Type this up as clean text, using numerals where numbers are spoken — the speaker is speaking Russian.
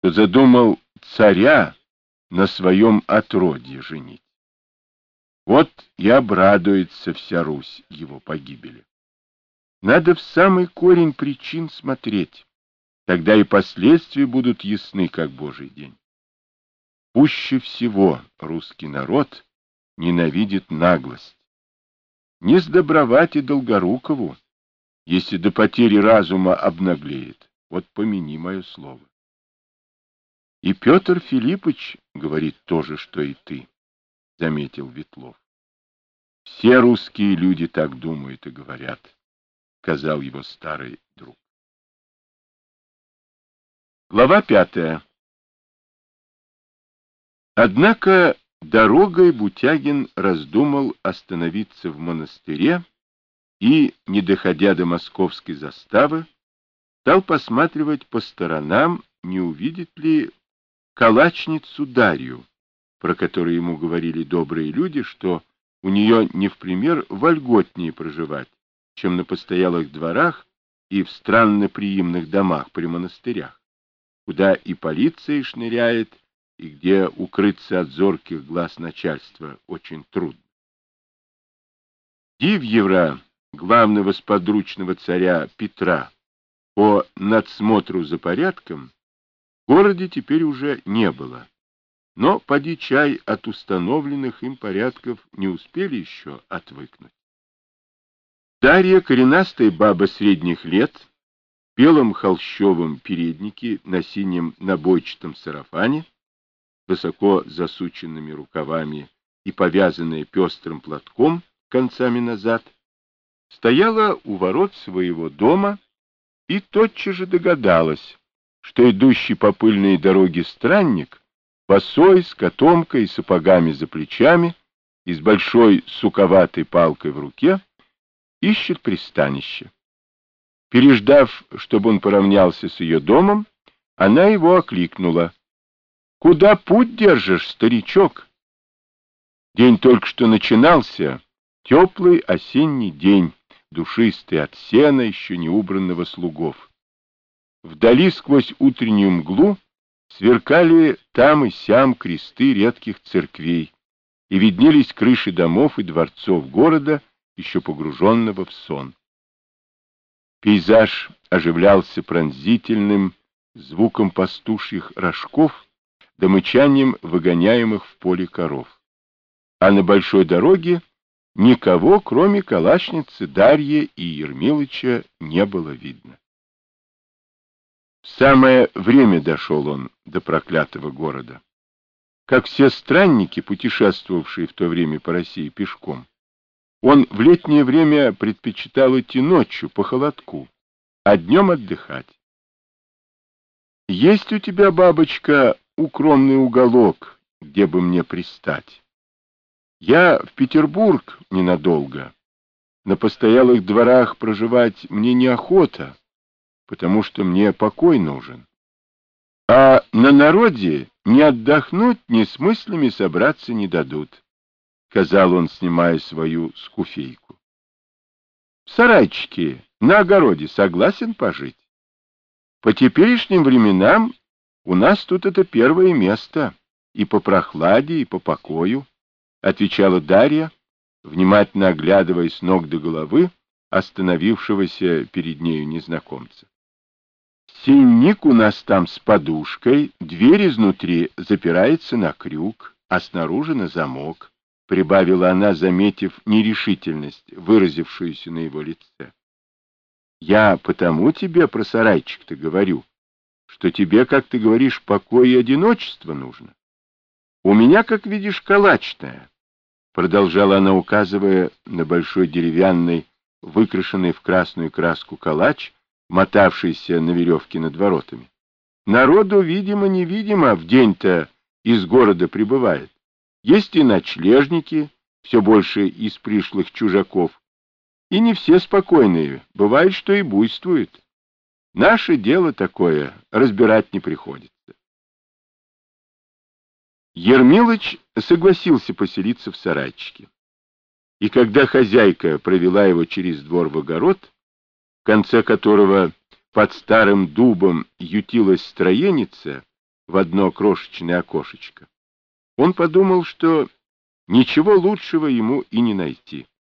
что задумал царя на своем отродье женить. Вот и обрадуется вся Русь его погибели. Надо в самый корень причин смотреть, тогда и последствия будут ясны, как Божий день. Пуще всего русский народ ненавидит наглость. Не сдобровать и Долгорукову, если до потери разума обнаглеет. Вот помяни мое слово. И Петр Филиппович говорит то же, что и ты, — заметил Ветлов. Все русские люди так думают и говорят, — сказал его старый друг. Глава 5. Однако дорогой Бутягин раздумал остановиться в монастыре и, не доходя до московской заставы, стал посматривать по сторонам, не увидит ли калачницу Дарью, про которую ему говорили добрые люди, что у нее не в пример вольготнее проживать, чем на постоялых дворах и в странноприимных домах при монастырях, куда и полиция шныряет, и где укрыться от зорких глаз начальства очень трудно. Дивьевра, главного сподручного царя Петра, по надсмотру за порядком в городе теперь уже не было, но поди чай от установленных им порядков не успели еще отвыкнуть. Дарья, коренастая баба средних лет, в белом холщовом переднике на синем набойчатом сарафане, высоко засученными рукавами и повязанная пестрым платком концами назад, стояла у ворот своего дома и тотчас же догадалась, что идущий по пыльной дороге странник, босой, с котомкой и сапогами за плечами и с большой суковатой палкой в руке, ищет пристанище. Переждав, чтобы он поравнялся с ее домом, она его окликнула. — Куда путь держишь, старичок? День только что начинался, теплый осенний день, душистый от сена, еще не убранного слугов. Вдали сквозь утреннюю мглу сверкали там и сям кресты редких церквей, и виднелись крыши домов и дворцов города, еще погруженного в сон. Пейзаж оживлялся пронзительным звуком пастушьих рожков да мычанием выгоняемых в поле коров. А на большой дороге никого, кроме калачницы Дарьи и Ермилыча, не было видно. В самое время дошел он до проклятого города. Как все странники, путешествовавшие в то время по России пешком, он в летнее время предпочитал идти ночью по холодку, а днем отдыхать. «Есть у тебя, бабочка, укромный уголок, где бы мне пристать? Я в Петербург ненадолго. На постоялых дворах проживать мне неохота, потому что мне покой нужен. А на народе ни отдохнуть, ни с мыслями собраться не дадут», — сказал он, снимая свою скуфейку. — В сарайчике на огороде согласен пожить? По теперешним временам у нас тут это первое место и по прохладе, и по покою, — отвечала Дарья, внимательно оглядывая с ног до головы остановившегося перед нею незнакомца. Сенник у нас там с подушкой, дверь изнутри запирается на крюк, а снаружи на замок, — прибавила она, заметив нерешительность, выразившуюся на его лице. — Я потому тебе про сарайчик-то говорю, что тебе, как ты говоришь, покой и одиночество нужно. У меня, как видишь, калачная, — продолжала она, указывая на большой деревянный, выкрашенный в красную краску калач, мотавшийся на веревке над воротами. Народу, видимо-невидимо, в день-то из города прибывает. Есть и ночлежники, все больше из пришлых чужаков. И не все спокойные, бывает, что и буйствуют. Наше дело такое, разбирать не приходится. Ермилыч согласился поселиться в сарайчике. И когда хозяйка провела его через двор в огород, в конце которого под старым дубом ютилась строеница, в одно крошечное окошечко. Он подумал, что ничего лучшего ему и не найти.